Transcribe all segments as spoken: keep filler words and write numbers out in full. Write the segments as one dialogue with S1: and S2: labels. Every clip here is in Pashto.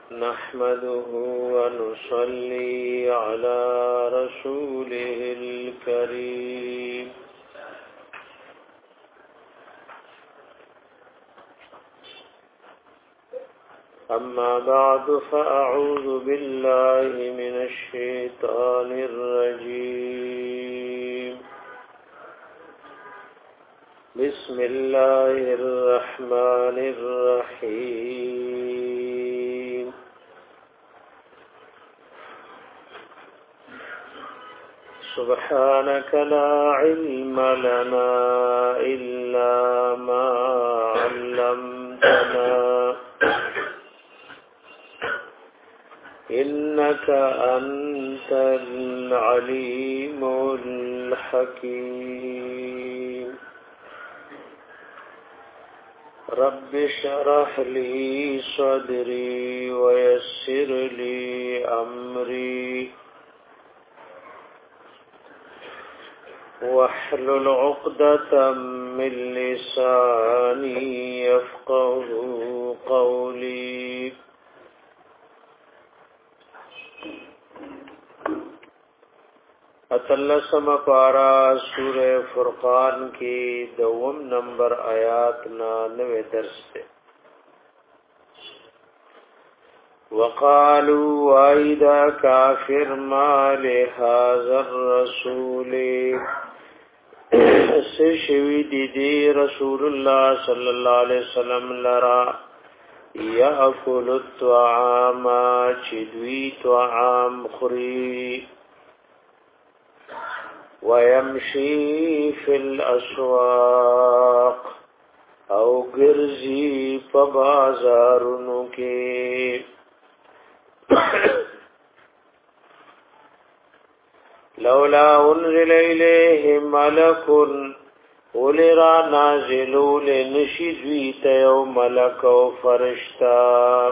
S1: نحمده ونصلي على رسوله الكريم أما بعد فأعوذ بالله من الشيطان الرجيم بسم الله الرحمن الرحيم سبحانك لا علم لنا إلا ما علمتنا إنك أنت العليم الحكيم رب اشرح لي صدري ويسر لي أمري واحلل عقدة من لساني يفقه قولي اتلسم پارا سورہ فرقان کی دوم نمبر آیات نا نوے درس تے وقالوا وَإِذَا كَافِرْ مَا لِهَذَا الرَّسُولِ سشوی دی دی رسول اللہ صلی اللہ علیہ وسلم لرا یأکل الطعام چدوی طعام خری ويمشي في الأسواق او گرزی پبازارنو کے لولا انزل الیہ ملک ولرا نازلو لنشدویت یو ملک و فرشتا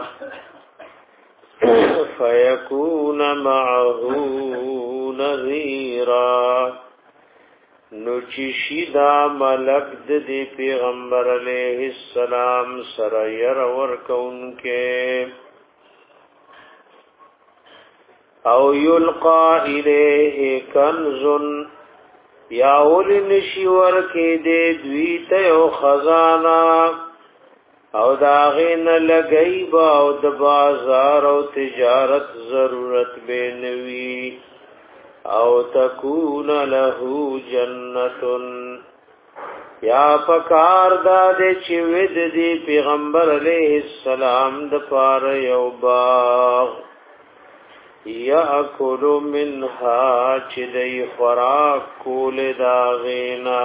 S1: فیکون معه نذیرا نوچی دا ملک دی پیغمبر علیہ السلام سرایر ورکون کے او یلقا الیہ کنزن یا اولی نشی ورکی دے دویت او خزانا او داغین لگئی با او د بازار او تجارت ضرورت بینوی او تکون له جنتن یا پکار دا دے چی ود دی پیغمبر علیہ السلام د پار یو باغ یاکل منها چی دی خوراک کول داغینا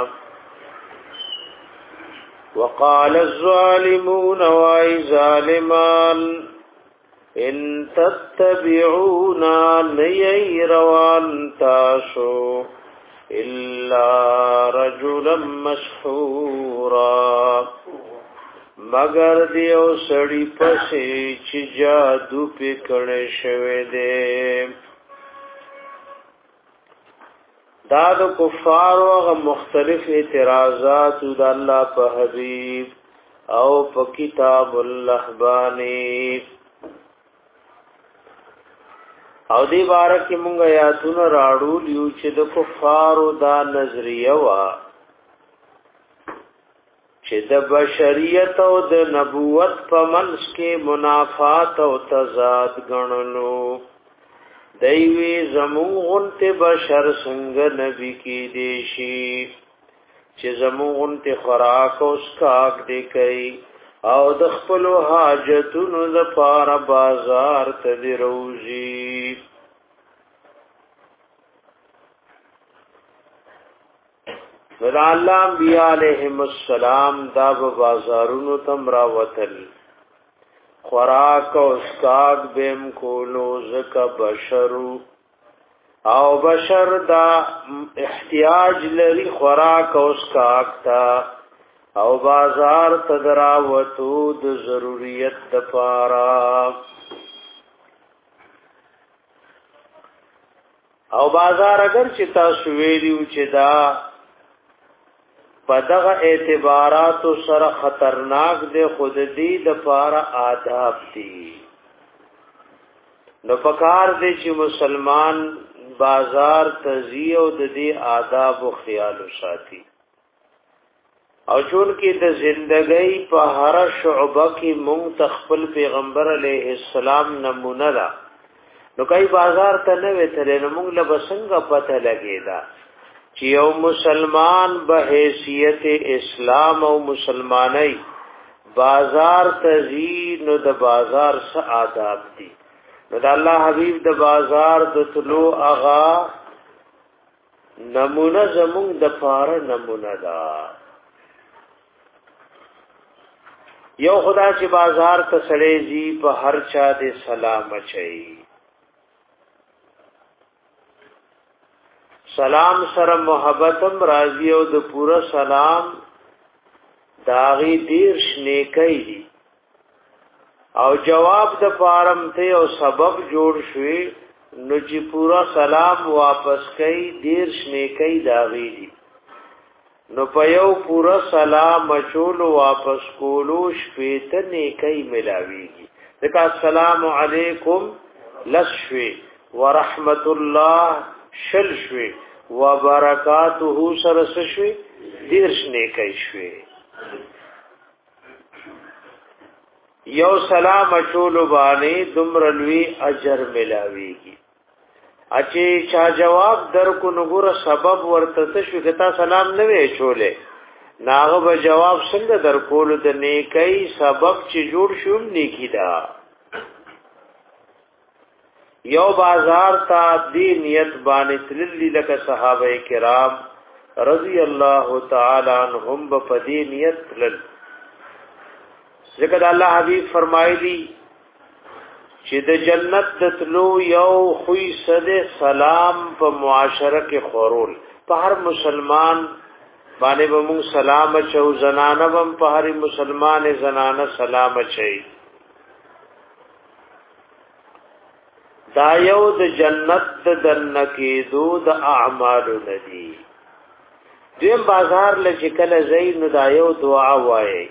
S1: وقال الظالمون وای ظالمان ان تتبعونا نئی روان تاسو الا رجلا مسحورا مگر دیو سڑی پسی چی جادو پکڑ شوے دے داد کفار و مختلف اعتراضات دا اللہ پا حبیب او پا کتاب اللہ بانی او دی بارکی منگا یاتون راڑو لیو چه دا کفارو دا نظریه وا چه دا بشریت او دا نبوت پا منس کے منافات او تضاد گننو دیوی زمونغن تے بشر سنگ نبی کی دیشی چه زمونغن تے خراک او سکاک دے کئی او دخپلو حاجتونو دا پارا بازار تا دی روزی ودا اللہ انبیاء علیہم السلام دا بازارونو تم راوتل خوراک او اسکاک بیم کولو زکا بشرو او بشر دا احتیاج لری خوراک او اسکاک تا او بازار تدراوتو د ضروریت د پارا او بازار اگر چتا سویلیو چه دا پدغه اعتبارات سره خطرناک دی خود دی د پاره آداب دی نو پکار دې چې مسلمان بازار تزیه او د دې آداب او خیال ساتي او چون کې د زندګۍ په هر شعبه کې مونږ تخپل پیغمبر علیه السلام نمونه ده نو کای بازار ته نه وتلې نو مونږ له بسنګ پته لګیدا چې یو مسلمان به حیثیت اسلام او مسلمانۍ بازار تزی نو د بازار څه آداب دي نو د الله حبیب د بازار د طلوع اغا نمونه زمونږ د پاره نمونه ده یو خدا چې بازار ته سړی زی په هر چا دې سلام اچي سلام سره محبتم راضی او د پورا سلام داغي دیر شنیکای دي او جواب د فارم ته او سبب جوړ شوي نو چې پورا سلام واپس کوي دیر شنیکای داغي دي نو په یو پورا سلام چول واپس کولو شپې ته نیکي ملاويږي ځکه السلام علیکم لشوي ورحمت الله شلشوي وبرکاته سرسشوي دیرش نیکي شوي یو سلام چول باندې دمرلوي اجر ملاويږي اچي چا جواب در کو نګور سبب ورته شو کتا سلام نه وی چولې ناغه به جواب څنګه در کول د نیکي سبب چې جوړ شوم نیکی دا یو بازار تا دی نیت باندې تللی لکه صحابه کرام رضی الله تعالی عنهم په دې نیت تلل ذکر الله حبیب فرمایلی چې د جنت د تلو یو خوې صد سلام په معاشره کې خورول په هر مسلمان باندې به موږ سلام اچو زنانه هم په هر مسلمان زنانه سلام اچي دا یو د جنت د دنکې دو د اعمال ندي دیم بازار لچکل زین دا یو دعا وایي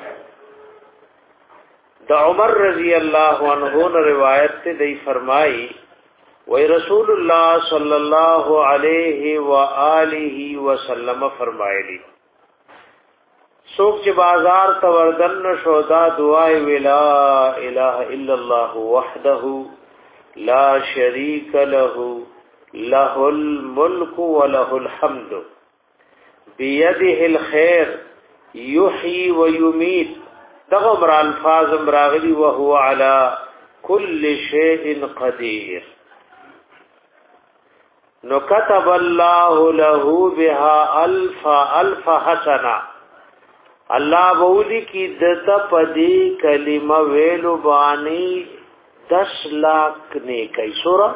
S1: د عمر رضی الله عنه روایت ته دی فرمای وی رسول الله صلی الله علیه و آله وسلم فرمایلی څوک چې بازار ته وردن شو دا دعای ولا اله الا الله وحده لا شریک له له الملك وله الحمد بيده الخير يحيي ويميت دغمر الفاظ مراغلی وهو على كل شيء قدير نو كتب الله له بها الف الف حسنه الله بولی کی دته پدی کلمه ویلو بانی دس لاکھ نیکی سورہ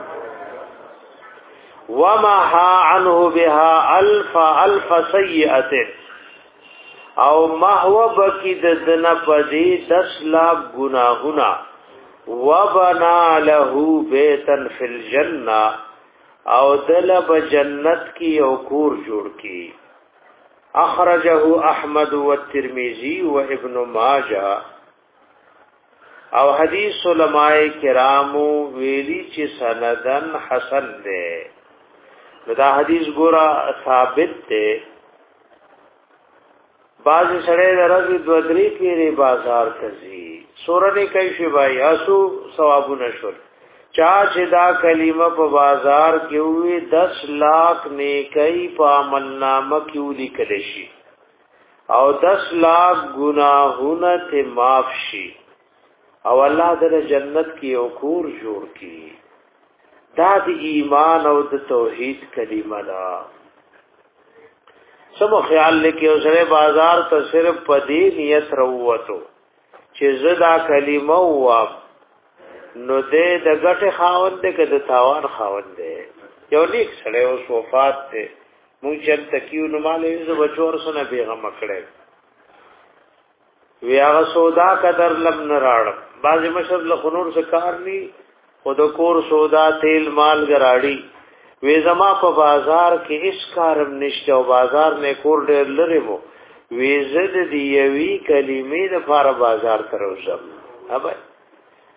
S1: ومحا عنه بها الف الف سیئه او محو بکی ددن پدی دس لاکھ گناہونا وبنا له بیتن فی الجنہ او دلب جنت کی او کور جوڑ کی اخرجه احمد والترمذی وابن ماجہ او حدیث علماء کرامو ویلی چې سندن حسن ده دا حدیث ګورا ثابت ده باز سړی درځي دو درې کې بازار تزي سورنه کوي شی بای اسو ثوابونه شول چا چې دا کلمه په بازار کې وي دس لاکھ نیکي په عملنامه کې ولیکل شي او دس لاکھ گناهونه ته معاف شي او الله در جنت کی او کور جوړ کی دا د ایمان او د توحید کلمه ده سمو خیال لکه اوسره بازار ته صرف پدې نیت وروته چې زدا کلمه وا نو دې د غټه خاوند دې کده تاوان خاوند دې یو لیک سره او وفات ته مونږ چې تکیو نو مالې ز بچور سره بیغه مکړې وی هغه سودا قدر لم نراړ باز مشر له خنور سے کار ني خود کور سودا تیل مال ګراړي وی زما په بازار کې هیڅ کارم نشته او بازار نه کور ډېر لري وو وی زد دی یوی کلمې د فار بازار تر اوسم ابا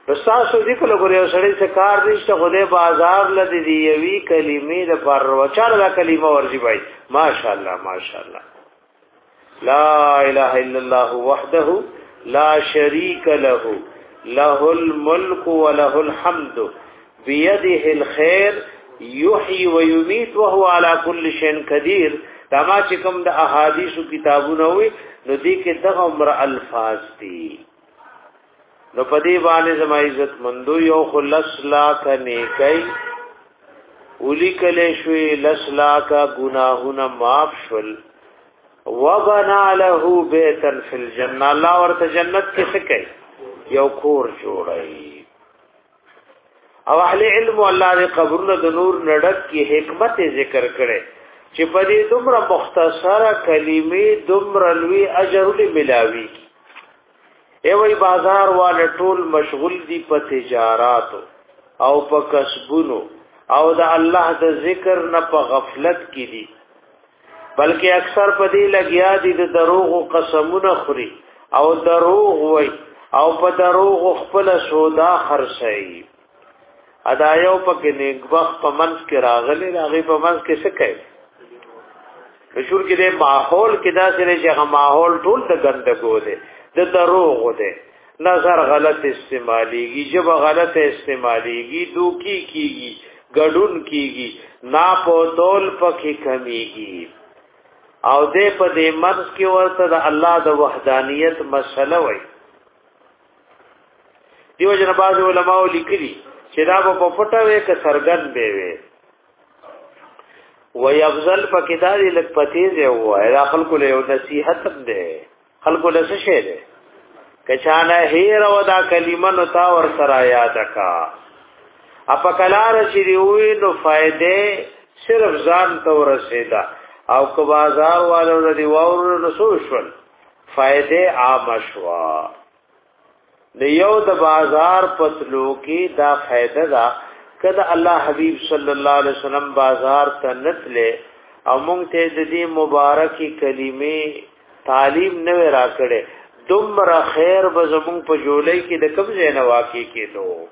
S1: تاسو دې کله ګورئ سړی څه کار نشته خدای بازار لدی دی یوي کلمې د پر وچار دا کلمه ورځي بھائی ماشاءالله ماشاءالله لا اله الا الله وحده لا شريك له له الملك وله الحمد بيده الخير يحيي ويميت وهو على كل شيء قدير دا ما چې کوم د احادیثو کتابونه وي نو دې کې دغه عمر الفاظ دي نو پدې باندې زما عزت مندو یو خلص لا کني کوي اولی کله شوي لس لا کا گناهونه معاف شول وبنا له بیتا فی الجنه الله ورته جنت کې څه کوي یو کور جوړي او اهل علم الله دې قبرونه د نور نډک کی حکمت ذکر کړي چې په دې دومره مختصره کلمې دومره لوی اجر لري ملاوي ای وای بازار والے ټول مشغول دي په تجارت او په کسبونو او د الله د ذکر نه په غفلت کې دي بلکې اکثر په دې لګیا دي د دروغ او قسمونه خوري او دروغ وای او په دروغ خپل سودا خرڅي ادا یو پکې نیک وخت په منځ کې راغلي راغي په منځ کې څه کوي مشهور کې د ماحول کې دا سره چې هغه ماحول ټول د ګندګو دی د دروغ دی نظر غلط استعماليږي جب غلط استعماليږي دوکي کیږي ګډون کیږي ناپوتول پکې کمیږي او دې په دې مرز کې ورته د الله د وحدانیت مسله وای دیو جن باز علماء لیکلي چې دا په پټه وې ک سرګن به وې وای افضل پکې دا لک پتیز وای دا خلکو له نصیحت ده خلکو له څه شه ده کچانه هیر او دا کلمه نو تا ور سره یاد کا اپا کلار چې دی وی نو فائدې صرف ځان ته ورسېدا او کو بازار والو د دیوور نو سوشل فائدې عام شوا د یو د بازار پتلو کې دا فائدہ دا کله الله حبیب صلی الله علیه وسلم بازار ته نتله او مونږ ته د دې مبارکي کلمې تعلیم نه را کړي دومره خیر به زمونږ په جولای کې د قبضه نه واقع کېدو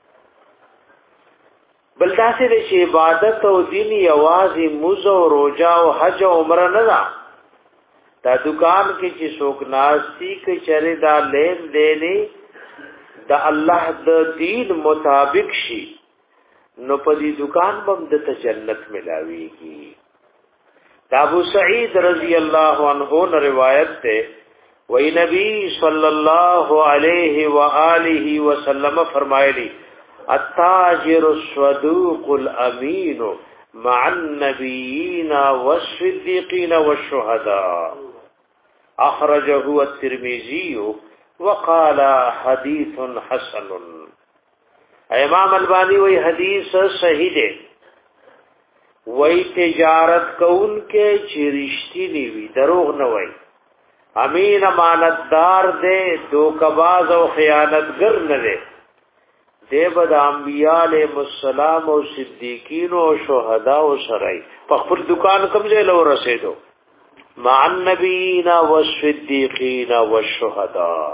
S1: بل داسې د شی عبادت او دین یوازې موزه او روزه او حج او عمره نه ده دا دکان کې چې څوک ناشتي کې چره دا لین دیني د الله د دین مطابق شي نو په دې دکان باندې د جنت ملاويږي دا ابو سعید رضی الله عنه روایت ده وی نبی صلی الله علیه و آله وسلم فرمایلی التاجر الصدوق الامین مع النبیین والصدیقین والشهداء اخرجه الترمذی وقال حدیث حسن امام البانی وی حدیث صحیح ده وی تجارت کون کې چرشتي نیوی دروغ نه وای امین امانتدار دے دوکباز او خیانتگر نه دے دیو د انبیاء علیهم السلام او صدیقین او شهدا او سرائی په خپل دکان کوم ځای له رسیدو مع النبیین والصدیقین والشهدا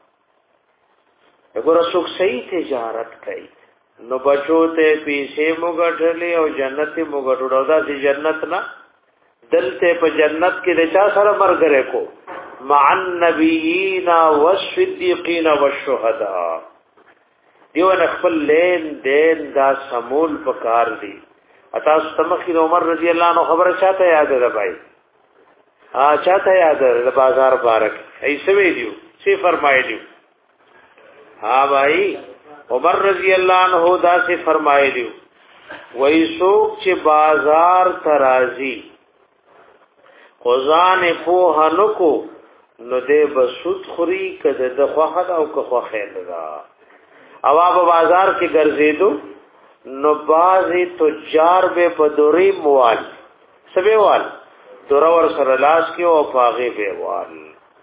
S1: وګوره څوک صحیح تجارت کوي نو بچو ته پیسې موګټلې او جنت موګټو دا چې جنت نه دلته په جنت کې د چا سره مرګره کو مع النبیین والصدیقین والشهداء دیو خپل لین دین دا سمول پکار دی اتا استمخی عمر رضی الله عنه خبره چاته یاد ده بھائی ا چاته یاد ده بازار بارک ایسه ویلو سی فرمایلیو ها بھائی عمر رضی الله عنه دا سی فرمایلیو وای څوک چې بازار ترازی خزان په هنکو نو دې بسوت خوري کده د خوخه او که خوخه لگا او په بازار کې ګرځېدو نو بازي تجار به په دوري موال سبه وال دور ور سره لاس کې او فاغه به وال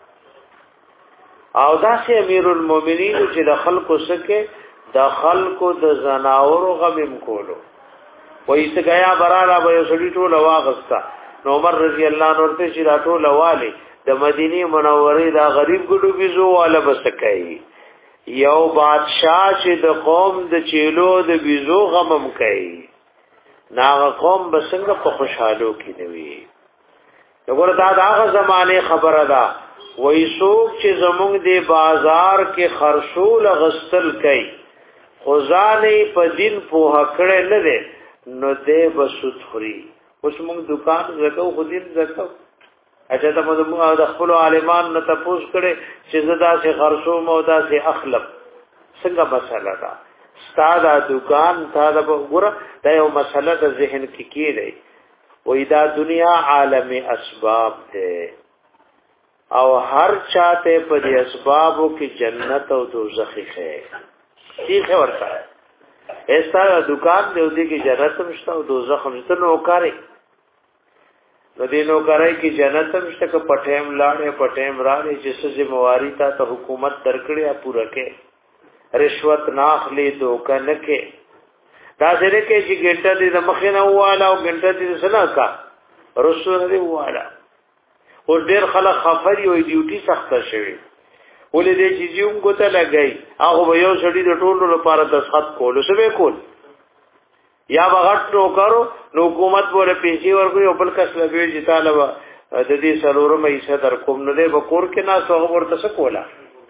S1: او داسې امیر المؤمنین چې د خلکو سکه د خلکو د زناورو غمم کولو وایي څنګه یا براله به سړي ټول واغستا نو عمر رضی الله عنه ورته چې راټول والی د مدینه منورې دا غریب ګډو بيزو والا بسکای یو بادشاہ چې د قوم د چیلو د بیزو غمم کوي ناغه قوم بسنګ په خوشحالو کې نوي وګوره دا دغه زمانه خبره ده وای څوک چې زمونږ د بازار کې خرصول غستل کوي خزانه په دین په هکړه نه ده نو دې بسوت خوري اوس موږ دکان زکو خو دین زکو اچھا ته موږ د خپل عالمان نه تاسو کړي چې زدا سي خرصو مودا سي اخلب څنګه مسله ده ستاده دکان تا د وګوره دا یو مسله د ذهن کې کیږي وې دا دنیا عالم اسباب ده او هر چاته په دې اسبابو کې جنت او دوزخ ښه ٹھیک ہے ورته ایسا دکان دی ودی کې جنت هم شته او دوزخ هم شته نو کاری نو دینو کاری کې جنت هم شته که پټیم لاړې پټیم راړې چې څه ذمہواری تا ته حکومت درکړي پوره کې رشوت ناخلی دوکه نه کې دا سره کې چې ګټه دې مخې نه واله او ګټه دې سنا کا رسول دې واله او ډېر خلک خفري او ډیوټي سخته شوی ولې دې چې جون کوته لګای هغه به یو سړي د ټولو لپاره تسخط کول څه به کول یا بغټ نو کارو نو حکومت بوله پیسې ورکوي او بل کس لګوي چې طالب د دې سرورم ایسه در کوم نه به کور کې نه سو ورته څه کولا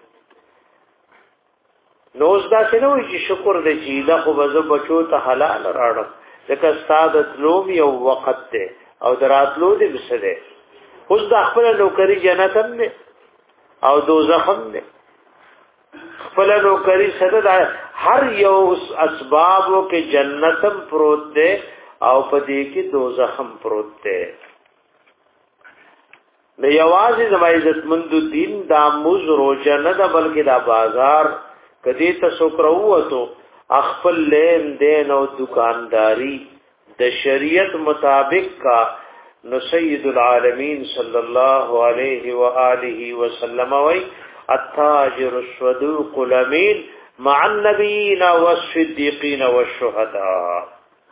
S1: نو زدا څنګه وي چې شکر دې چې دا خو به بچو ته حلال راړم ځکه ستاد تلوم یو وخت ته او دراتلو دې بسره اوس د خپل نوکری جنت هم نه او دوزخ هم نه خپل نوکری سره هر یو اسبابو کې جنتم پروت ده او پدې کې دوزخ هم پروت ده د یوازې د عزت مند دین د موز روزه نه ده بلکې د بازار کدی تاسو کړو خپل لین دین او دکانداری د شریعت مطابق کا نو سید العالمین صلی الله علیه و آله وسلم وی التاجر الصدوق الامین مع النبیین والصدیقین والشهداء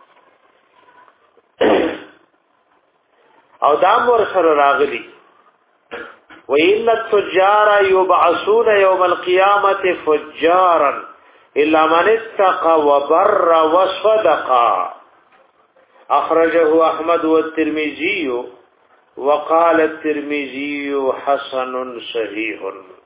S1: او دام ور سره راغلی وَإِنَّ التُّجَّارَ يُبْعَثُونَ يَوْمَ الْقِيَامَةِ فُجَّارًا إِلَّا مَنِ اتَّقَى وَبَرَّ وَصَدَقَ أخرجه أحمد والترمذي وقال الترمذي حسن صحيح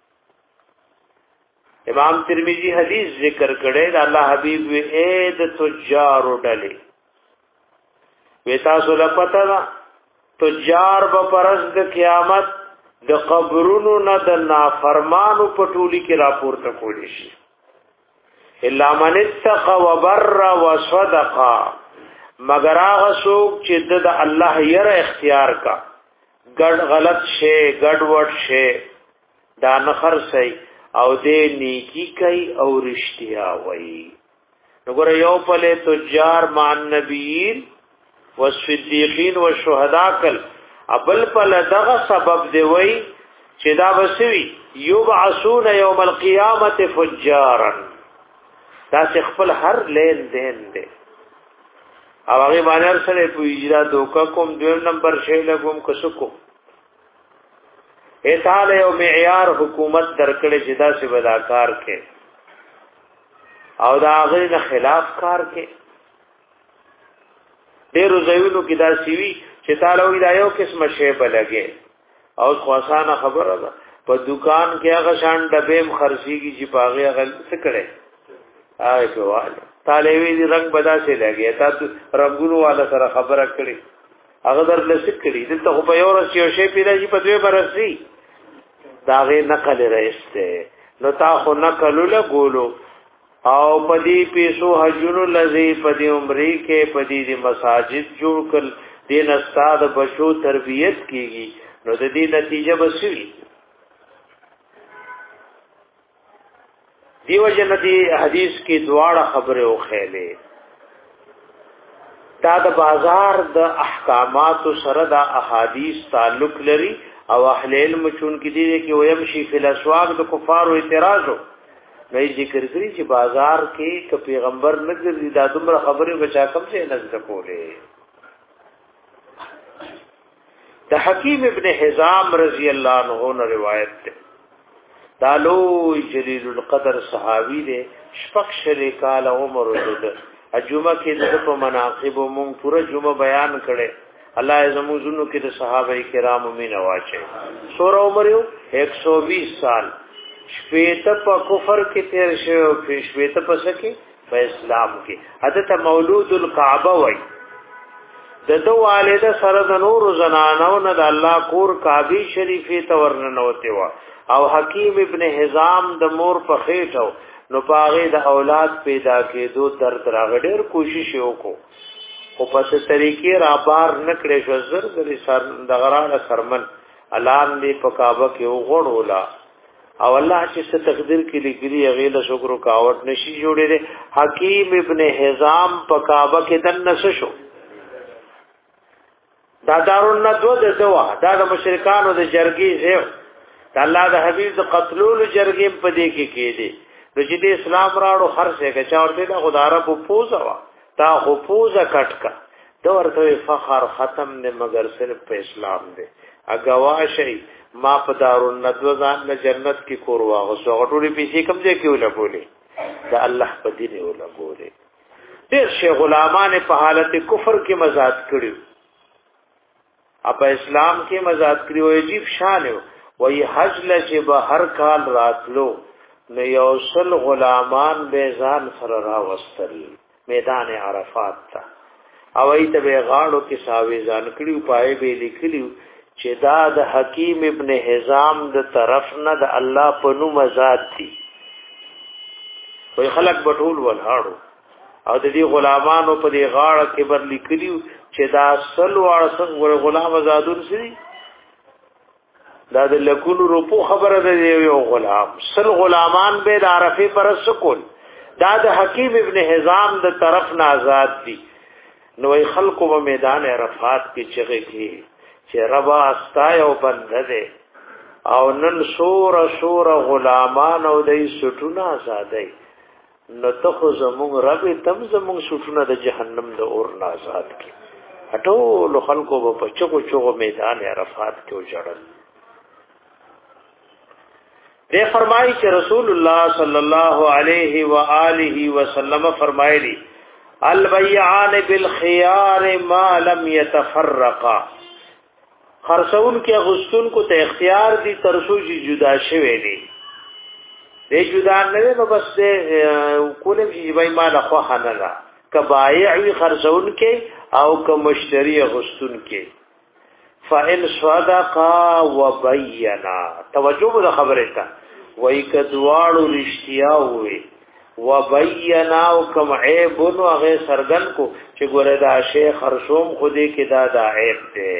S1: امام ترمذی حدیث ذکر کړي دا الله حبیب وی اې د تجار ډلې وتا سول پتا تجار به پرز د قیامت د قبرونو نه د نافرمانو پټولي کې راپورته کولی شي الا من اتقى وبر وصدق مگر هغه څوک چې د الله یره اختیار کا ګډ غلط شي ګډ وډ شي دا نخر سي او دې نیکی کوي او رښتیا وایي وګوره یو په تجار مع النبیین والصدیقین والشهداء کل ابل پل دغه سبب دی وای چې دا بسوي یبعثون یوم القیامت فجارا دا خپل هر لین دین دی او هغه باندې سره په اجرا دوکا کوم دویم نمبر شی لګوم کسکو ایتاله یو معیار حکومت درکړي چې دا څه بداکار کې او دا هغه نه خلاف کار کې ډیرو ځایونو کې دا سیوی چې تعالی وی دا یو قسم شی بلګي او خاصانه خبره ده په دکان کې هغه شان ډبېم خرسيږي چې پاغه غل څه کړي آی کوال تعالی وی رنگ بدا سي لګي تاسو رنگونو والا سره خبره کړي هغه در لسک کړي دلته خو په یو ورځ یو شی پیدا شي په دوی برسي داغه نقل راځته نو تا خو نقل له ګولو او پدی پیسو حجونو لذي پدی عمرې کې پدی دی مساجد جوړ کړ دین استاد بشو تربیت کیږي نو د دې نتیجه بسوي دیو جنتی حدیث کې دواړه خبره او خېلې دا د بازار د احکامات سره د احادیث تعلق لري او اهل علم چون کې دي کې ويمشي فی الاسواق د کفار او اعتراضو نه ذکر کړی چې بازار کې ک پیغمبر نه ګرځي دا دومره خبره بچا کم څه نه ذکرولې د حکیم ابن حزام رضی اللہ عنہ نے روایت ده دالو جلیل القدر صحابی دے شپک شریکال عمر دد اجمه کې د په مناقب مون پورا جمعه بیان کړي الله زمو زونو کې د صحابه کرام مين واچي سور عمر یو ایک سو بیس سال شپېته په کفر کې تیر شو شپېته په سکه په اسلام کې حضرت مولود الکعبه وای د دو والده سره د نور زنانو نه د الله کور کعبه شریفه ته ورننوته وا او حکیم ابن حزام د مور په خېټو نو پاغه د اولاد پیدا کېدو درد راغډر کوشش وکړو او په څه طریقې را بار نکړې شو زر د سر د غرانه سرمن الان دې په کعبه کې وغړولا او الله چې څه تقدیر کې لګري هغه له شکر کاوت نشي جوړې حکیم ابن حزام په کعبه کې دنس شو دا دارون ندو د دوا دا د مشرکانو د جرګي زیو د الله د حبیب د قتلول جرګي په دې کې کې دي نو چې د اسلام راړو هر څه کې چا ورته د خدای رب پوزا وا تا خو پوزا کټکا دا ورته فخر ختم نه مگر صرف په اسلام دی اګوا شي ما په دارون ندو ځان نه جنت کې کور واغ سو غټوري پیسې کم ځای کې ولا بولې دا الله په دې ولا بولې ډېر شي غلامان په حالت کفر کې مزاد کړیو اپ اسلام کې مزاد کړیو عجیب شان وي حج لچ به هر کال راتلو نو یوصل غلامان به ځان سره راوستل میدان عرفات ته او ایت به غاړو کې ساوي ځان کړیو پای به لیکلیو چې دا د حکیم ابن حزام د طرف نه د الله په نوم مزاد دي وي خلق بټول ولهاړو او د دې غلامانو په دې غاړه کې بر لیکلیو چې دا سل وړ غلام آزادون سي دا د لکونو روپو خبره ده یو غلام سل غلامان به د عرفه پر سکول دا د حکیم ابن حزام د طرف نه آزاد دي نو خلکو په میدان عرفات کې چغې کې چې ربا استای او بنده او نن شور شور غلامان او دای سټونه آزادای نو ته خو زموږ رب تم زموږ سټونه د جهنم د اور نه آزاد کی ټول خلکو په چغو چغو میدان عرفات کې وجړل دے فرمائی کہ رسول اللہ صلی اللہ علیہ وآلہ وسلم فرمائے البیعان بالخیار ما لم يتفرقا خرسون کے غستون کو تے اختیار دی ترسو جی جدا شوے دی دے جدا نوے نو بس دے کولم جی بای ما لخوا حنلا کبائعوی خرسون کے او کمشتری غستون کے فَإِنْ صَدَقَا وَبَيَّنَا توجہ دا خبره تا وای کدواړو رښتیا وي وبینا او کوم عیبونو هغه سرګن کو چې ګوره دا شیخ خرشوم خودی کې دا دا عیب دی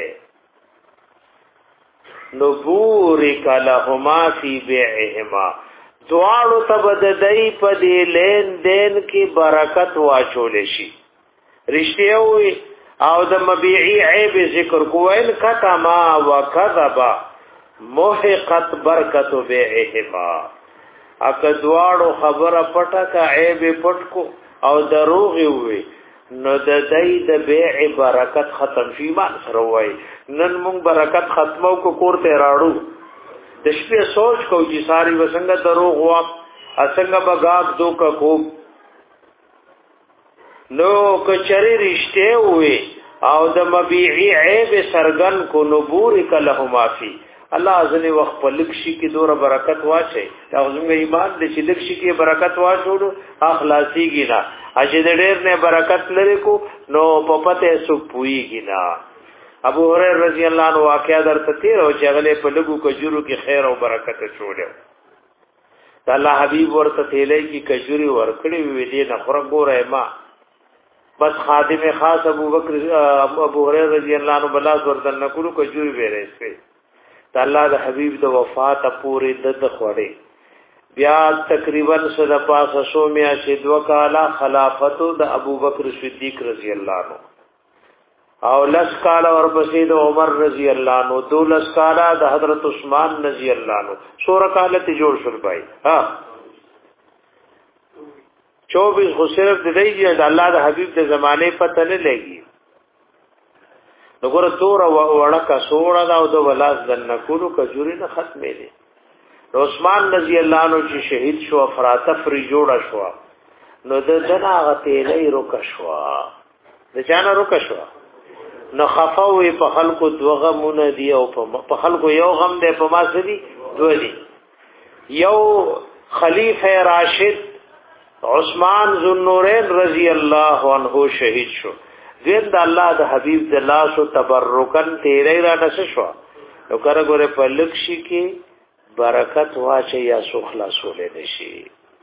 S1: نبورک لهما فی بیعهما دواړو تبددای په دې لین دین کې برکت واچول شي رښتیا وي او د مبيعي عیب ذکر کوین کتما وکذبا موحقت برکت بیعهما اکدواړو خبره پټه کا عیب پټ کو او دروغ وي نو د دای د بیع برکت ختم شي ما سره وای نن مونږ برکت ختمو کو کور ته راړو د شپې سوچ کو چې ساری وسنګ دروغ وا اسنګ بغاګ دوک کو نو کچری رشته وي او د مبيعي عیب سرګن کو نبور کلهما فی الله ازنی وخت په لکشي کې دوره برکت واچي دا زموږ ایمان د چې لکشي کې برکت واچو اخلاصيږي نه اجه د ډېر نه برکت لري کو نو په پته سو پويږي نه ابو هريره رضی الله عنه واقعا درته تیر او چې غلې په لګو کجورو کې خیر او برکت چوله دا الله حبيب ورته تیلې کې کجوري ورکړي وی دي نه خور ګوره ما بس خادم خاص ابو بکر ابو هريره رضی الله عنه بلا ورته نکړو کجوري ویره سي دا الله د حبيب د وفات پورې د خوړې بیا تقریبا صد پاس سو میا شد وکالا خلافتو د ابو بکر صدیق رضی الله عنه او لس کالا ورپسې د عمر رضی الله عنه دو لس کالا د حضرت عثمان رضی الله عنه سور کاله ته جوړ شول بھائی ها چوبیس خو صرف د دی د الله د حبيب د زمانه پته نه لګي نګور تور وړه کا سوړه دا او د ولاس د نکولو کجوري نه ختمې دي عثمان رضی الله عنه چې شهید شو افراتفری جوړه شو نو د دنا غتېلې روکه شو د چانه روکه شو نو خفاوي په خلکو دوغه مون دی او په خلکو یو غم دی په ما سدي دوه دی یو خلیفہ راشد عثمان ذوالنورین رضی الله عنه شهید شو دین د الله د حبیب د لاس تبرکن تیرې را نس شو نو کړه ګوره په لکشي کې برکت واچي یا سو خلاصول نشي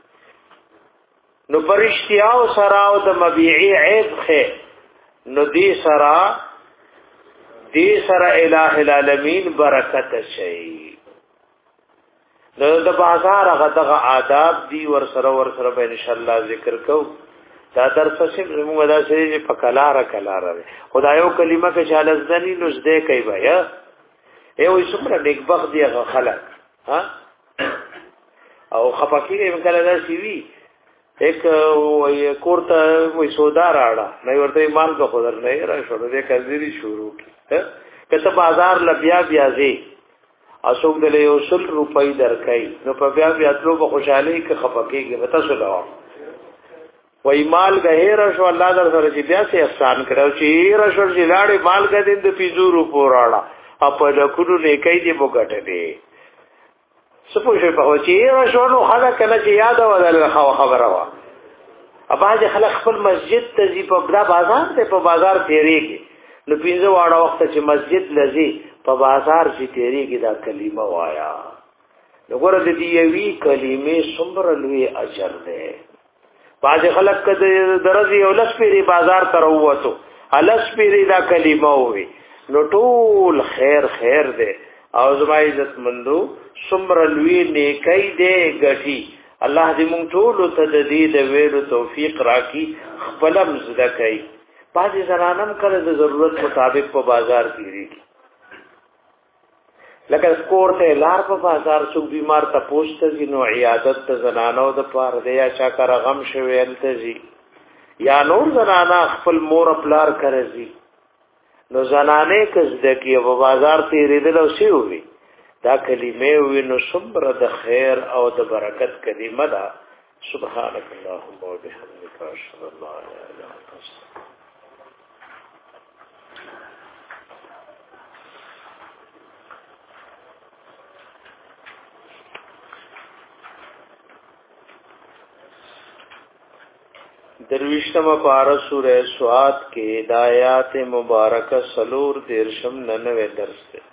S1: نو پرشتیاو سراو د مبيعي عیب خې نو دی سرا دی سرا الہ العالمین برکت شي نو د بازار هغه دغه آداب دی ور سره ور سره به ان شاء الله ذکر کو دا درس چې موږ دا سړي په کلاره کلاره خدایو کلمه کې چاله ځنی نو زده کوي بیا ایو څومره نیکبخت دی هغه خلک ها او خپکی یې کله دا سی وی ایک وې کوړه وې سودا راړه نه ورته مال کو خبر نه را شروع دې کذری شروع کی کته بازار لبیا بیا زی اسوک دې یو سل روپۍ درکای نو په بیا بیا تلو په خوشحالي کې خپکیږي وته سلام وې مال غهیر شو الله در سره چې بیا سي احسان کړو چې رشور چې لاړې مال غدین د پیزو روپو راړه په لکونو نیکای دې وګټه دې سپوږی په وچی راشونو خلک کله چې یاد ودل خبره وا اباځه خلک خپل مسجد ته ځي په بازار ته په بازار تیریږي نو پینځه واړه وخت چې مسجد لذي په بازار چې تیریږي دا کلمه وایا وګوره دې یوي کلمې څومره لوی اجر ده باځه خلک کده درځي او لس پیری بازار ته وروته الس پیری دا کلمه وي نو ټول خیر خیر ده او زما عزت مندو سمر لوی نیکی دے گٹی الله دې مونږ ټول ته د دې د ویلو توفیق راکړي خپلم زده کوي بعضی زنانم کړه د ضرورت مطابق په بازار کیږي لکه سکور ته لار په بازار څوک بیمار ته پوښتنه ځینو عیادت ته زنانو د پاره دی یا چا کار غم شوی التزي یا نور زنانا خپل مور خپلار کړی نو زنانه کس دکی په بازار ته ریدل او سی وي دا کلمه وی نو صبر د خیر او د برکت کلمه ده سبحانك اللهم وبحمدك اشهد ان لا اله الا انت درویشتم پارا سورہ سواد کے ہدایات مبارکہ سلور دیرشم ننوے درس دے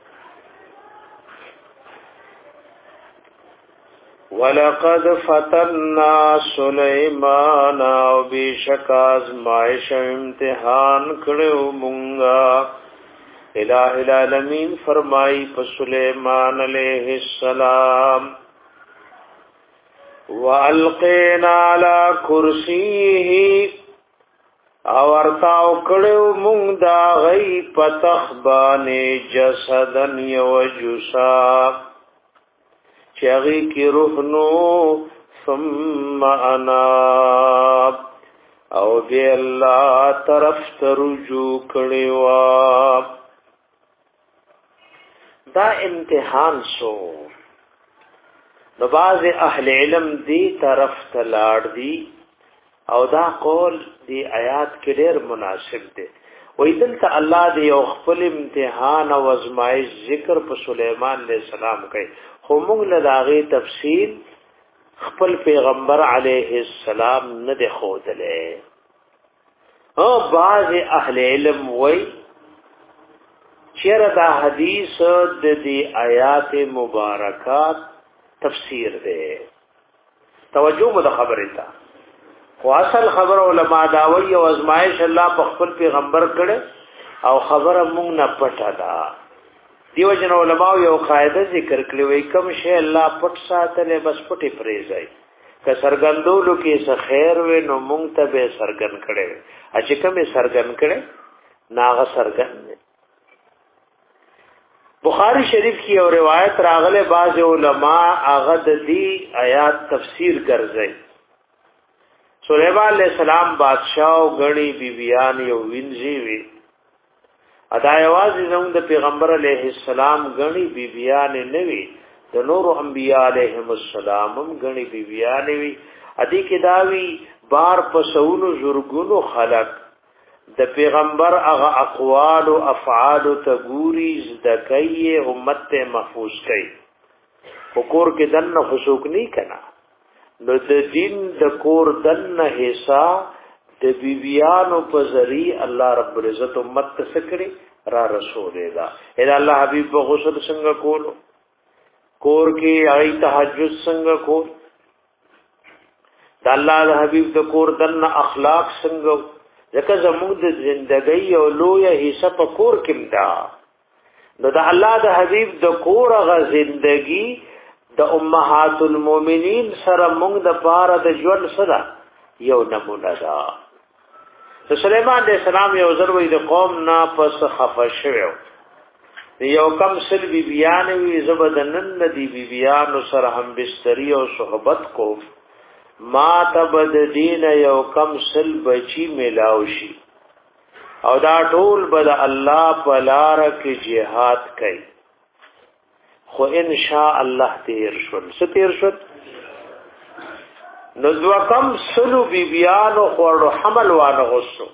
S1: وَلَقَدْ فَتَنَّا سُلَيْمَانَ وَبِشَكَ آزمائش امتحان کڑیو منگا الہ العالمین فرمائی پا سلیمان علیہ السلام وَأَلْقِينَا عَلَى كُرْسِيهِ اورتاو کڑیو منگ دا غی پتخبان جسدن یوجسا چاگی کی روحنو ثم اناب او بی اللہ طرف ترجو کڑیوا دا امتحان سو نو باز اهل علم دی طرف تلاړ دی او دا قول دی آیات کې ډېر مناسب دی وې دلته الله دی یو خپل امتحان او ازمایش ذکر په سليمان عليه السلام کوي خو موږ له داغه تفصیل خپل پیغمبر علیه السلام نه دی خودلې او باز اهل علم وې چیرې دا حدیث د دې آیات مبارکات تفسیر دے توجہ مد خبر تا خو اصل خبر علماء داوی او ازمائش الله په خپل پیغمبر کړي او خبره مونږ نه پټه ده دیو جن علماء یو قاعده ذکر کړی وای کوم شی الله پټ ساتلې بس پټي پریزای که سرګندولو کې څه خیر وې نو مونږ ته به سرګن کړي چې کومه سرګن کړي ناغه سرګن بخاری شریف کی اور روایت راغله باز علماء هغه د دې آیات تفسیر ګرځي سلیمان علیہ السلام بادشاہ او غنی بیبیان یو وینځي وی ادا یواز زموږ د پیغمبر علیہ السلام غنی بیبیان نه وی د نور انبیاء علیهم السلام غنی بیبیانه وی ادي کې داوی بار په سونو زورګونو خلق د پیغمبر هغه اقوال او افعال ته ګوري زدکای امت ته محفوظ کړي وکور کې دنه خشوک نه کنا نو د دین د کور دنه حصہ د بیبیانو په ذریعہ الله رب العزت امت ته سکړي را رسول دا اې الله حبیب په غسل څنګه کولو کور کې آی تهجد څنګه کول د الله د حبیب د کور دنه اخلاق څنګه ځکه زموږ د ژوندۍ او لوی حصہ په کور کې دا نو د الله د حبیب د کور غ ژوندۍ د امهات المؤمنین سره موږ د پاره د ژوند سره یو نمونه ده د سليمان عليه السلام یو ضروري د قوم نه پس خفه شوو یو کم سل بی بیان وی زبدنن ندی بی بیان سره هم بستری او صحبت کو ما تبد دین یو کم سل بچی ملاوشي او دا ټول بد الله په لار کې jihad کوي خو ان شاء الله تیر شول ستیر شول نو دو کم سلو بی بیانو خوړو حمل وانه غوسو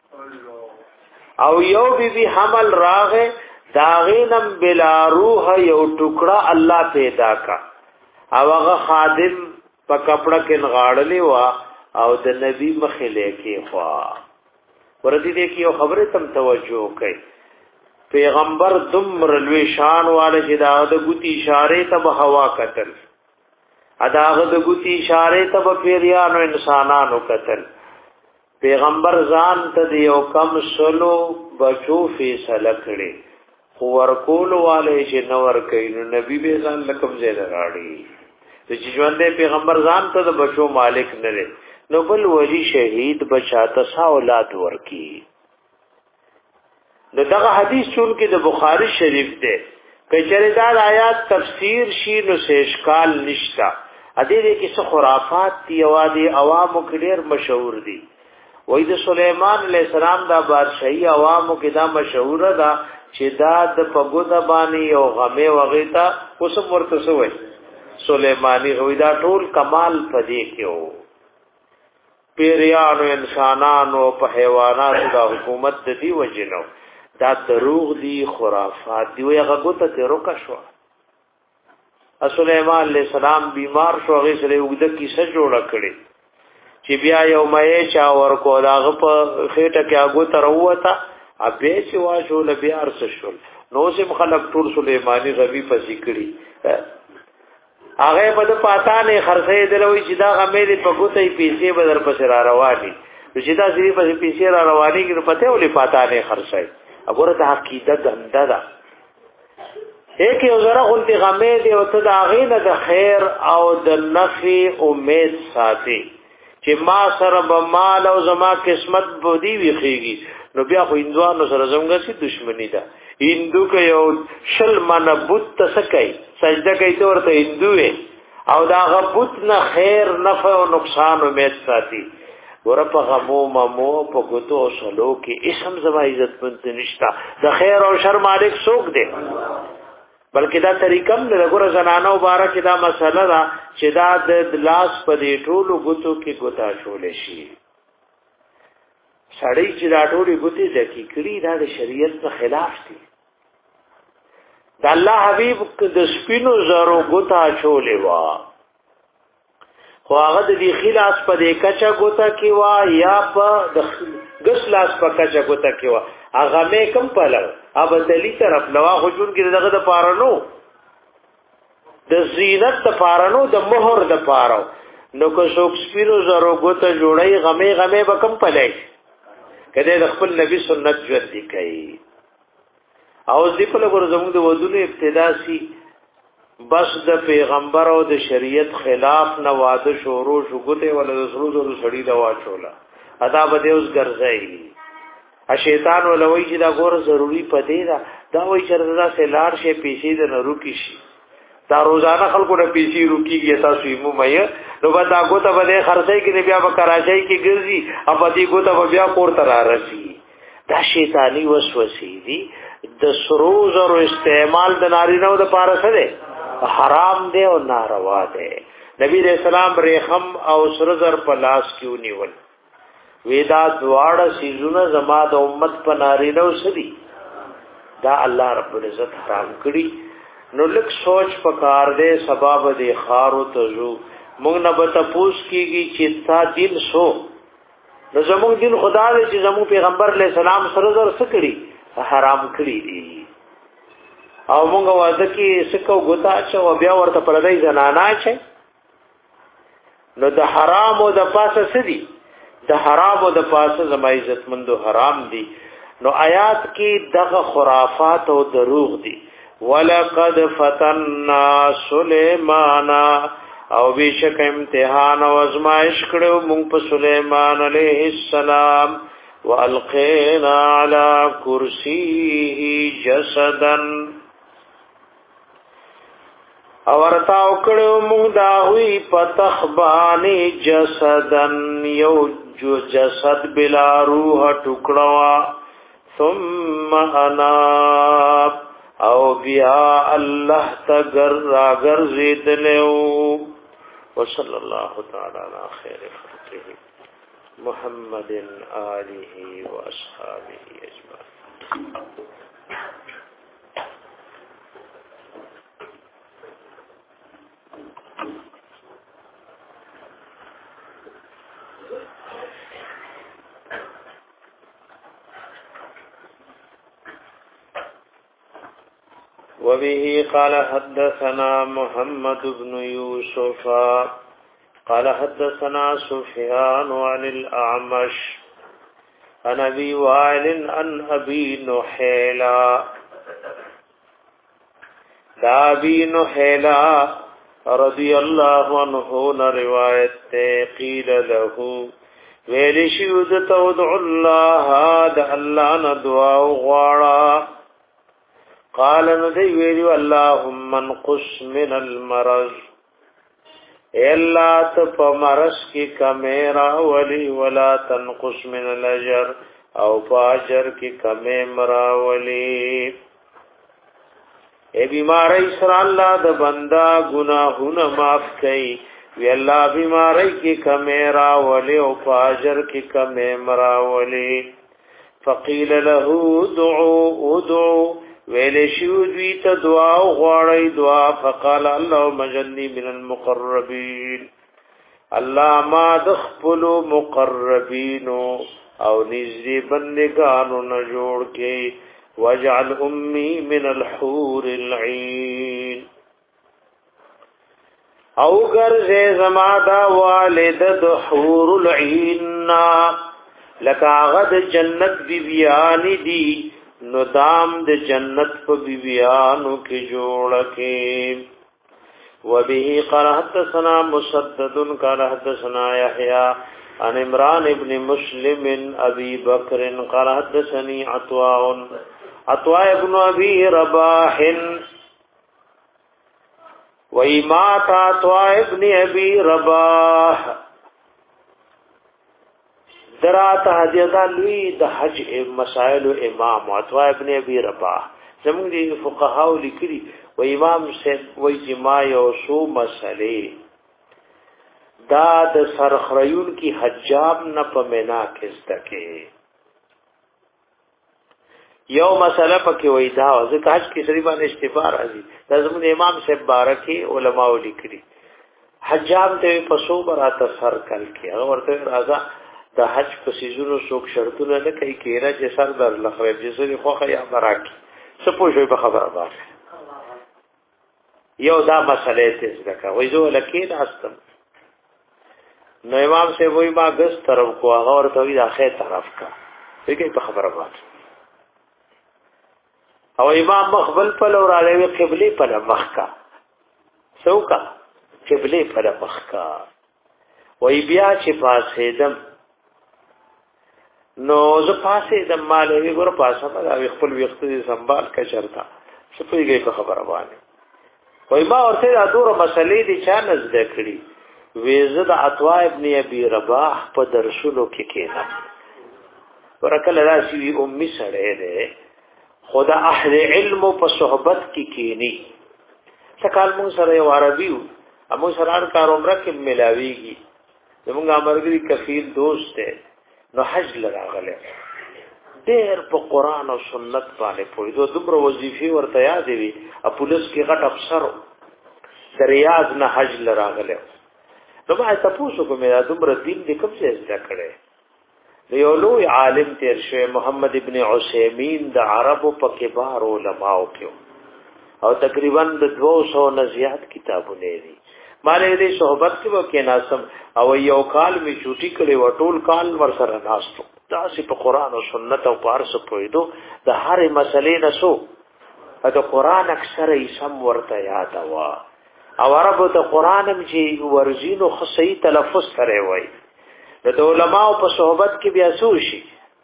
S1: او یو بی بی حمل راغه داغینم بلا روح یو ټوکړه الله پیدا کا او هغه خادم په کپڑا کې نغاړلې وا او د نبی مخې لیکي خوا ورته دې کې یو خبره تم توجه کړئ پیغمبر دمر لوی شان والے چې دا د ګوتی اشاره ته هوا قتل اداغه د ګوتی اشاره ته پیریانو انسانانو قتل پیغمبر ځان ته یو کم سلو بچو فیصله کړي خو ورکول والے چې نور کین نبی به ځان لکم زید راړي چې ژوندې پیغمبر ځان ته د بچو مالک نه لري نو بل ولی شهید بچاته سا اولاد ورکی دغه حدیث چون کې د بخاری شریف دی کچره دا آیات تفسیر شي نو سیشکال نشتا ا دې کې څه خرافات دی او دي عوامو کې ډېر مشهور دي وای د سليمان عليه السلام دا بادشاہي عوامو کې دا مشهور ده چې دا د پګودا باندې او غمه وغیتا اوس ورته سوې سلیمانی غوی دا ټول کمال پدې کې وو پیریانو انسانانو په حیواناتو د حکومت د دی وجنو دا دروغ دی خرافات دی وی هغه ګوته ته روکا شو سلیمان علیہ السلام بیمار شو هغه سره وګد کیسه جوړه کړي چې بیا یو مې چا ورکو داغه په خېټه کې هغه تر وته ابه چې واشو لبیا ارس شول نو سم خلق ټول سلیمانی غوی پسې کړي هغه په د پاتانه خرڅې دلوي چې دا غمې دې په ګوتې پیسې بدر پسې را رواني چې دا سری په پیسې را رواني کې پته ولې پاتانه خرڅې وګوره د حقیقت غنده ده هیڅ یو زره غونتی غمې دې او ته دا غینه د خیر او د نفع امید ساتي چې ما سره به مال او زما قسمت بودی ویخيږي نو بیا خو اندوانو سره زموږه سي دښمنی ده هندو که یو شل من بوت تسکای سجده کوي ته ورته هندو او دا غبوت نه خیر نفع او نقصان امید ساتي ور په غمو ممو په ګوتو سلو کې اسم زما عزت مند نشتا د خیر او شر مالک څوک دی بلکې دا طریقم نه وګوره زنانو مبارک دا مسله دا چې دا د لاس په دې ټولو ګوتو کې ګوتا شول شي سړی چې دا ټولې ګوتې ځکې کړي دا د شریعت نه خلاف دي دا الله حبیب د سپینو زرو ګوتا چولې وا خو هغه د دې خلاص په دې کچا ګوتا کې وا یا په د غس لاس په کچا ګوتا کې وا هغه مې کم پاله اب دلی طرف لوا خجون کې دغه د پارانو د زینت د پارانو د مہر د پارو نو کو څوک سپینو زرو ګوتا جوړي غمې غمې به کم پلای کله د خپل نبی سنت ژوند دی کوي او دې په لور زموږ د ودونو ابتدا سي بس د پیغمبر او د شریعت خلاف نه واده شروع شو ګته ول د سرو زرو سړی دا واچولا ادا به اوس ګرځي ا شیطان ولوي چې دا ګور ضروری پدې دا دا وایي چې رضا سه لار شي پیسې د نرو کی شي دا روزانه خلکو د پیسې روکیږي تاسو یې مو مې نو بدا ګوته به خرڅي کې بیا به کراچۍ کې ګرځي ا په دې ګوته بیا کور تر راسي دا شیطانی وسوسې دي د سرو زرو استعمال د نارینه او د پاره سره حرام دی او ناروا دی. نبی رسول الله ریخم او سرزر په لاس کې ونیول ودا دواړه سيزونه زما د امت په نارینه وسدي دا الله رب العزت حرام کړی. نو لک سوچ پکار دے سبب دے خارو تزو مونږ نه به تاسو کیږي چې تا دین سو نو زموږ دین خدا دې چې زموږ پیغمبر علیہ السلام سره زر سکړي حرام کړی دي او مونږ واده کې سکو غوتا چې بیا ورته پردای زنانا چې نو د حرام او د پاسه سدي د حرام او د پاسه زما عزت مندو حرام دي. نو آیات کې دغه خرافات او دروغ دي. ولقد فتنا سليمان او بیشک امتحان او ازمائش کړو مونږ په سليمان عليه السلام والقينا على كرسيه جسدا او ورتاو کړو مونږ دا وی پتخبانی جسدن یو جو جسد بلا روح ټوکړوا ثم انا او بیا الله تگر راگر زید لیو وصلی الله تعالی علی خیر خلقه محمد آله و اصحابه اجمعین. وبه قال حدثنا محمد بن يوسف قال حدثنا سفيان عن الأعمش عن أبي وائل عن أبي نحيلا دا أبي نحيلا رضي الله عنه روایت قيل له ویلشی ودت ودع الله دا الله ندعا غواړه قال ندی ویلو اللهم انقص من المرض اے اللہ تو پمرس کی کمیرا ولی ولا تنقص من الاجر او پاجر کی کمیرا ولی اے بیماری سر اللہ دا بندہ گناہون معاف کئی وی اللہ بیماری کی کمیرا ولی او پاجر کی کمیرا ولی فقیل له دعو ادعو ویلے شودوی تا دعا غواړی دعا فقال اللهم اجعلني من المقربين الله ما دخپلو مقربین او نزدې بندگانو نه جوړ کې واجعل امي من الحور العين او ګرځه زما دا والد د حور العين لکه هغه د جنت بیبیانی دي نو دام د جنت په بیبیانو کې جوړ کې. وبه قال حدثنا مسدد قال حدثنا يحيى عن عمران ابن مسلم ابي بكر قال حدثني عطاء عطاء ابن ابي رباح وإمات عطاء ابن ابي رباح درات حجدا لوی د حج مسائل امام عطاء ابن ابي رباح زموږ دي فقهاو لیکلي و امام صاحب وای چې ما یو سو مسلې دا د سرخریون کی حجاب نه پمنا کېستکه یو مسله پکې وای دا ځکه حج کې سړي باندې اشتباه راځي دا زموږ امام صاحب بارکه علماء لیکلي حجاب ته پسو براته سر کل کې هغه ورته راځه د حج په سيزونو څوک شرطونه نه کوي کېره چې سر در لخرې جسدي خوخه یا براکي څه پوښوي په خبره باندې یو دا مسله ته ځکه وای زه لکین استم نو امام سے وای ما غس طرف کو هغه ورته وی اخر طرف کا دغه په خبره باندې او امام مخبل په لور علی قبله په مخ کا سوکا قبله په مخ کا وای بیا چې پاسې دم نو زه پاسې د مالوي ګور پاسه دا خپل وخت دې سنبال کا چرتا شپږې په خبره باندې وای ما ورته دا دوره مسلې دي چا نزد کړی وېزه د عطاء ابن ابي رباح په درسونو کې کېنا ورکل راشي امي سره ده خدا اهل علم په صحبت کې کېنی شکال مون سره یو عربي وو امو سره هر کار عمره کې ملاويږي زمونږ امرګري کفیل دوست دی نو حج لراغله ډېر په قران او سنت باندې پوي دوه دومره وظیفي ورته یاد وي ا پولیس کې غټ افسر ریاض نه حج لراغله نو ما تاسو کومه دومره دین دې کوم څه زده کړې یو لوی عالم تیر شوی محمد ابن عثیمین د عربو په کبار علماء کې او تقریبا د دو سو نه زیات کتابونه دي مالې دې صحبت کې وکې ناسم او یو کال می چوټي کړي و ټول کال ور سره ناستو تاسو په قران او سنت او پارس پویدو د هر مسلې نسو دا قران اکثر یې سم ورته یاد وا او عربو ته قرانم چې ورزینو خصي تلفظ سره وای د علماء په صحبت کې بیا سوشي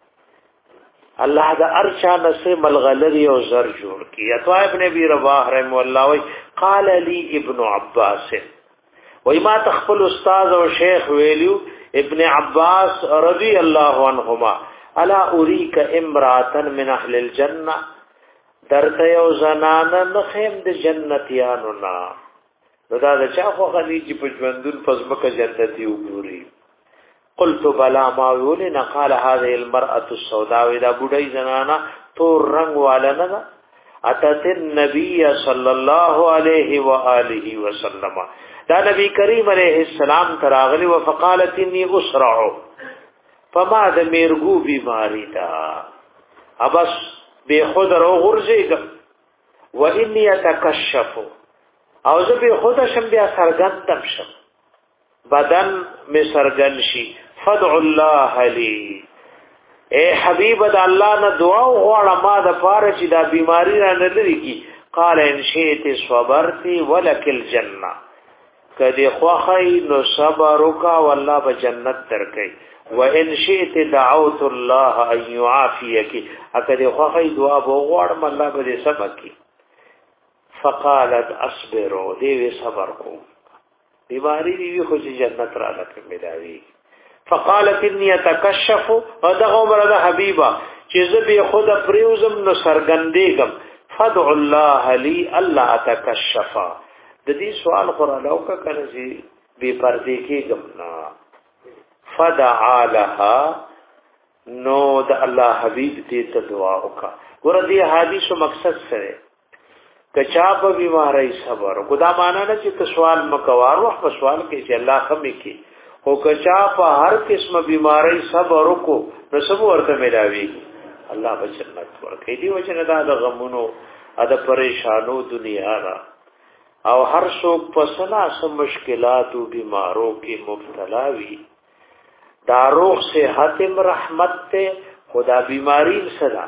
S1: الله دا ارچا نسه ملغلری او زر جوړ کی عطا ابن ابي رباح رحم الله وی قال لي ابن عباس وای ما تخپل استاد او شیخ ویلو ابن عباس رضی الله عنهما الا اریک امراه من اهل الجنه درته یو زنانه نخیم د جنتیانو نا دا دا چا خو خلیج په ژوندون پزمکه جنتی وګوري قلت بلا ما ولنا قال هذه المرأة السوداء اذا بډای زنانا تور رنگ والا نه اتت النبي صلى الله عليه واله وسلم دا نبی کریم علیہ السلام تراغلی وفقالت انی اسرع فما د میرگو بیماری دا ابس بے خود رو غرزیگا و انی اتکشفو او زه بے خود شم بیا سرگندم شم بدن میں سرگن شي فدع الله لی اے حبیب د الله نه دعا غواړه ما د پاره چې دا بیماری را نه لري کی قال ان شئت صبرتي ولك الجنه کدی خوخی نو صبر وکا والله به جنت درکې و ان شئت دعوت الله ان يعافيك اکدی خوخی دعا وغواړم الله به دې سبق کی فقالت اصبروا دی صبر کو بیماری دی خو چې جنت را لکه ملاوي فقالت اني اتكشف ودغه مرده حبيبا چې زه به خود پریوزم نو سرګندېګم فدع الله لي الله اتكشف د دې سوال قرآن او کا کنه چې به پردې کېګم نا فدعا لها نو د الله حبيب دې ته دعا وکا ور دې حدیثو مقصد سره کچا په بیماری صبر کو دا معنا نه چې ته سوال مکوار وخت په سوال کې چې الله خمي کې او کچا په هر قسمه بیماری صبر کو نو سب ورته ملاوي الله به جنت ورکړي دی وجه نه دا غمونو اده پریشانو دنیا را او هر څوک په سنا سم مشکلات او بیمارو کې مبتلا وي دا روح صحت رحمت ته خدا بیماری صدا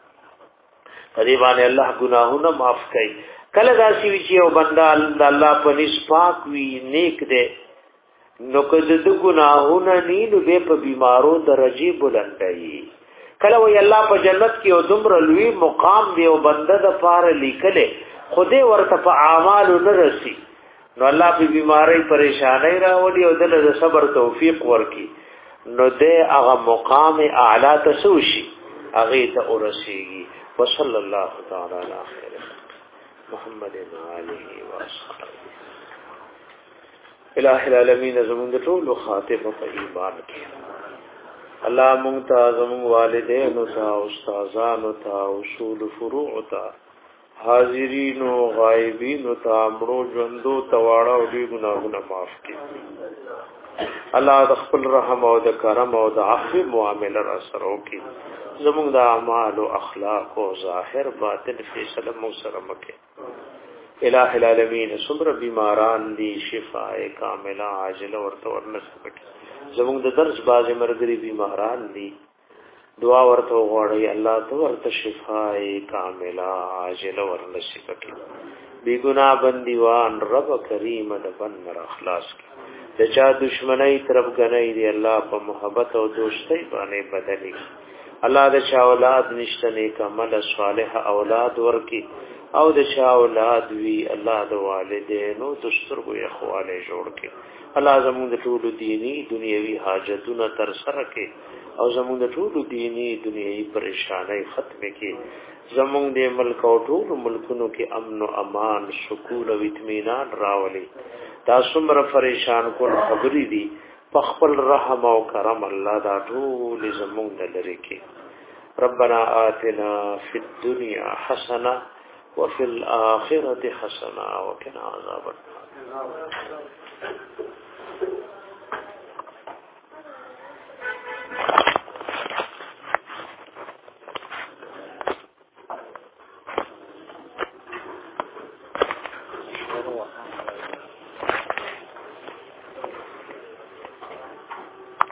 S1: قریبان الله گناہوں معاف کړي کله داسي وی چې او بندا الله په نس پاک وی نیک دے نو کده د گناہوں نه نو به په بیمارو درجه بلندای کله وی الله په جنت کې او دمر لوی مقام دی او بنده د پاره لیکله خوده ورته په اعمال نه رسی نو الله په بیماری پریشانای راوړي او دل د صبر توفیق ورکي نو دې هغه مقام اعلی تسوشي هغه ته ورسیږي وصلى الله تعالى على خير محمد وآله وصحبه الہ العالمین زمونږ ټول خاتمه په ایمان کې الله مونږ ته زمونږ والدین او استادانو ته اصول فروع ته حاضرین او غایبین او تامرو ژوندو تواړه او دې ګناهونه معاف کړي الله د خپل رحم او د کرم او د عفو معاملې را سره وکړي زمونږ د اعمال او اخلاق او ظاهر باطن فیصله مو سره مکه الہ العالمین صبر بیماران دی شفاء کامله عاجله ورته ورنصیب کړي زمونږ د درس باز مرګري بیماران دی دعا ورته غواړي الله ته ورته شفاء کامله عاجله ورنصیب کړي بی گناہ بندیوان رب کریم د بن اخلاص کړي د چا دشمنی طرف غنۍ دی الله په محبت او دوستۍ باندې بدلي الله د چا اولاد نشته نیک عمل صالح اولاد ورکی او د چا اولاد وی الله د والدینو د سترګو اخواله جوړ کړي الله زموږ د ټول دینی دنیوي حاجتونه تر سره کې او زموږ د ټول دینی دنیوي پریشانای ختم کې زموږ د ملک او ټول ملکونو کې امن او امان سکون او اطمینان راولي دا څومره پریشان کول خبرې دي په خپل رحم او کرم الله دا ټول زموږ نه لري کې ربنا آتنا فی الدنيا حسنه وفي الآخرة حسنه وقنا عذاب النار